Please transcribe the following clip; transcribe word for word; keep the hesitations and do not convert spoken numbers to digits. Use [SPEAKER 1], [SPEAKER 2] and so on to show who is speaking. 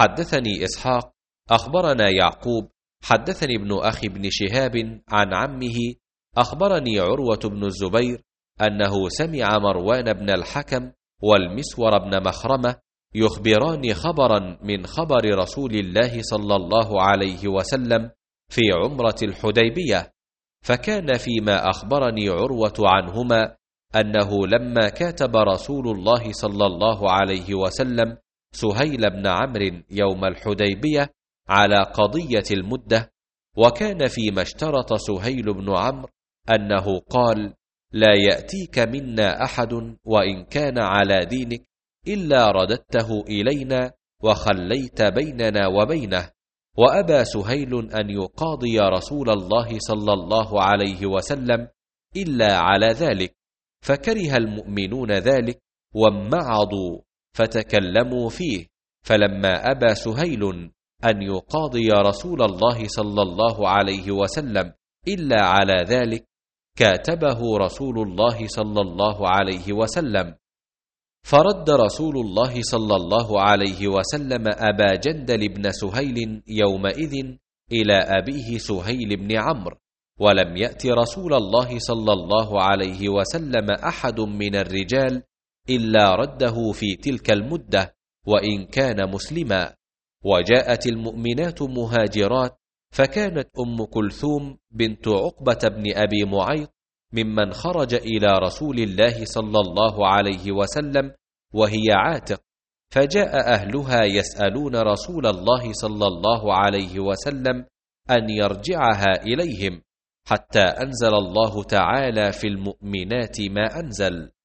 [SPEAKER 1] حدثني إسحاق أخبرنا يعقوب حدثني ابن أخي بن شهاب عن عمه أخبرني عروة بن الزبير أنه سمع مروان بن الحكم والمسور بن مخرمة يخبران خبرا من خبر رسول الله صلى الله عليه وسلم في عمرة الحديبية، فكان فيما أخبرني عروة عنهما أنه لما كاتب رسول الله صلى الله عليه وسلم سهيل بن عمرو يوم الحديبية على قضية المدة، وكان فيما اشترط سهيل بن عمرو أنه قال: لا يأتيك منا أحد وإن كان على دينك إلا رددته إلينا وخليت بيننا وبينه، وأبى سهيل أن يقاضي رسول الله صلى الله عليه وسلم إلا على ذلك، فكره المؤمنون ذلك وامعضوا فتكلموا فيه، فلما أبى سهيل أن يقاضي رسول الله صلى الله عليه وسلم إلا على ذلك كاتبه رسول الله صلى الله عليه وسلم، فرد رسول الله صلى الله عليه وسلم أبا جندل بن سهيل يومئذ إلى أبيه سهيل بن عمرو، ولم يأت رسول الله صلى الله عليه وسلم أحد من الرجال إلا رده في تلك المدة وإن كان مسلما. وجاءت المؤمنات مهاجرات، فكانت أم كلثوم بنت عقبة بن أبي معيط ممن خرج إلى رسول الله صلى الله عليه وسلم وهي عاتق، فجاء أهلها يسألون رسول الله صلى الله عليه وسلم أن يرجعها إليهم، حتى أنزل الله تعالى في المؤمنات ما أنزل.